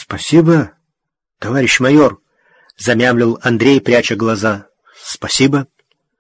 Спасибо, товарищ майор, замямлил Андрей, пряча глаза. Спасибо.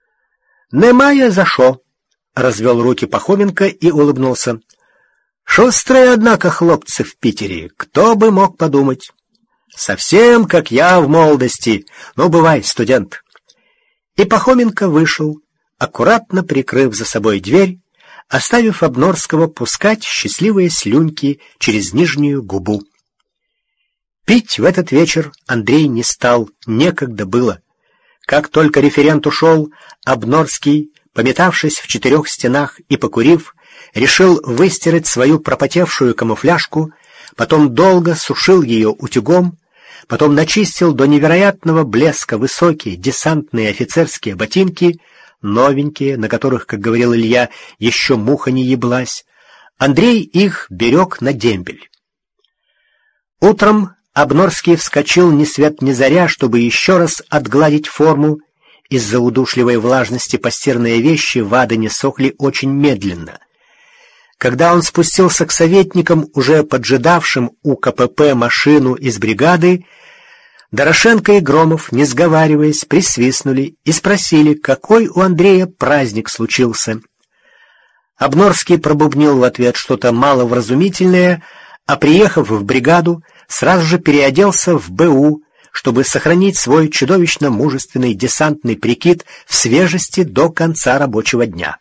Немає за що, развел руки Пахоменко и улыбнулся. Шустрые, однако, хлопцы в Питере, кто бы мог подумать. Совсем как я в молодости. Ну, бывай, студент. И Пахоменко вышел, аккуратно прикрыв за собой дверь, оставив Обнорского пускать счастливые слюньки через нижнюю губу. Пить в этот вечер Андрей не стал, некогда было. Как только референт ушел, Обнорский, пометавшись в 4 стенах и покурив, решил выстирать свою пропотевшую камуфляжку, потом долго сушил ее утюгом, потом начистил до невероятного блеска высокие десантные офицерские ботинки, новенькие, на которых, как говорил Илья, еще муха не еблась. Андрей их берег на дембель. Утром Обнорский вскочил ни свет ни заря, чтобы еще раз отгладить форму. Из-за удушливой влажности постиранные вещи в Адане сохли очень медленно. Когда он спустился к советникам, уже поджидавшим у КПП машину из бригады, Дорошенко и Громов, не сговариваясь, присвистнули и спросили, какой у Андрея праздник случился. Обнорский пробубнил в ответ что-то маловразумительное, а, приехав в бригаду, сразу же переоделся в БУ, чтобы сохранить свой чудовищно мужественный десантный прикид в свежести до конца рабочего дня.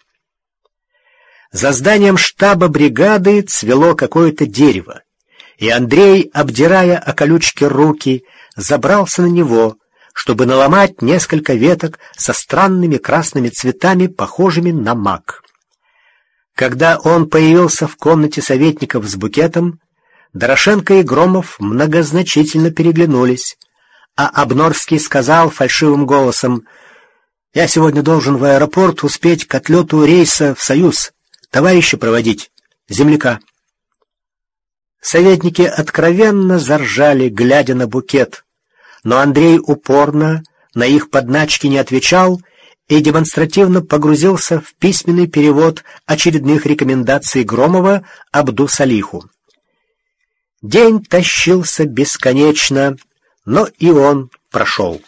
За зданием штаба бригады цвело какое-то дерево, и Андрей, обдирая о колючки руки, забрался на него, чтобы наломать несколько веток со странными красными цветами, похожими на мак. Когда он появился в комнате советников с букетом, Дорошенко и Громов многозначительно переглянулись, а Обнорский сказал фальшивым голосом: «Я сегодня должен в аэропорт успеть к отлету рейса в Союз, товарища проводить, земляка». Советники откровенно заржали, глядя на букет, но Андрей упорно на их подначки не отвечал и демонстративно погрузился в письменный перевод очередных рекомендаций Громова Абду-Салиху. День тащился бесконечно, но и он прошел.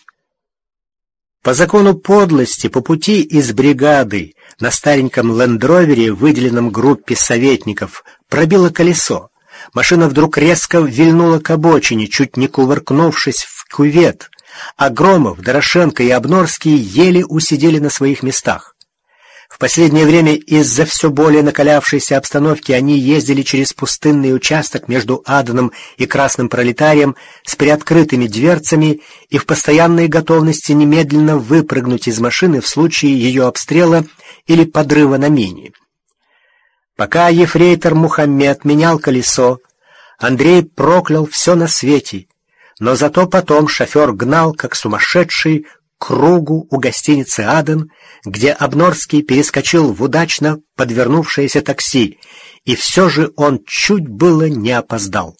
По закону подлости, по пути из бригады на стареньком лендровере, выделенном группе советников, пробило колесо. Машина вдруг резко вильнула к обочине, чуть не кувыркнувшись в кювет, а Громов, Дорошенко и Обнорский еле усидели на своих местах. В последнее время из-за все более накалявшейся обстановки они ездили через пустынный участок между Аданом и Красным Пролетарием с приоткрытыми дверцами и в постоянной готовности немедленно выпрыгнуть из машины в случае ее обстрела или подрыва на мине. Пока ефрейтор Мухаммед менял колесо, Андрей проклял все на свете, но зато потом шофер гнал, как сумасшедший, к кругу у гостиницы «Аден», где Обнорский перескочил в удачно подвернувшееся такси, и все же он чуть было не опоздал.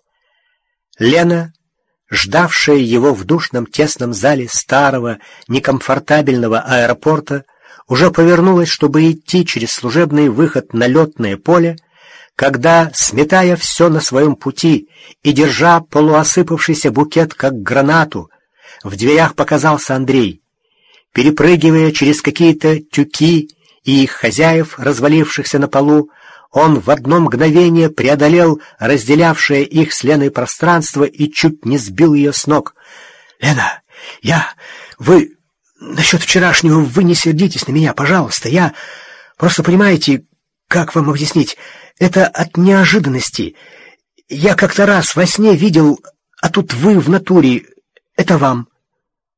Лена, ждавшая его в душном тесном зале старого некомфортабельного аэропорта, уже повернулась, чтобы идти через служебный выход на летное поле, когда, сметая все на своем пути и держа полуосыпавшийся букет как гранату, в дверях показался Андрей. Перепрыгивая через какие-то тюки и их хозяев, развалившихся на полу, он в одно мгновение преодолел разделявшее их с Леной пространство и чуть не сбил ее с ног. «Лена, вы... Насчет вчерашнего вы не сердитесь на меня, пожалуйста. Я... Просто понимаете, как вам объяснить? Это от неожиданности. Я как-то раз во сне видел, а тут вы в натуре. Это вам».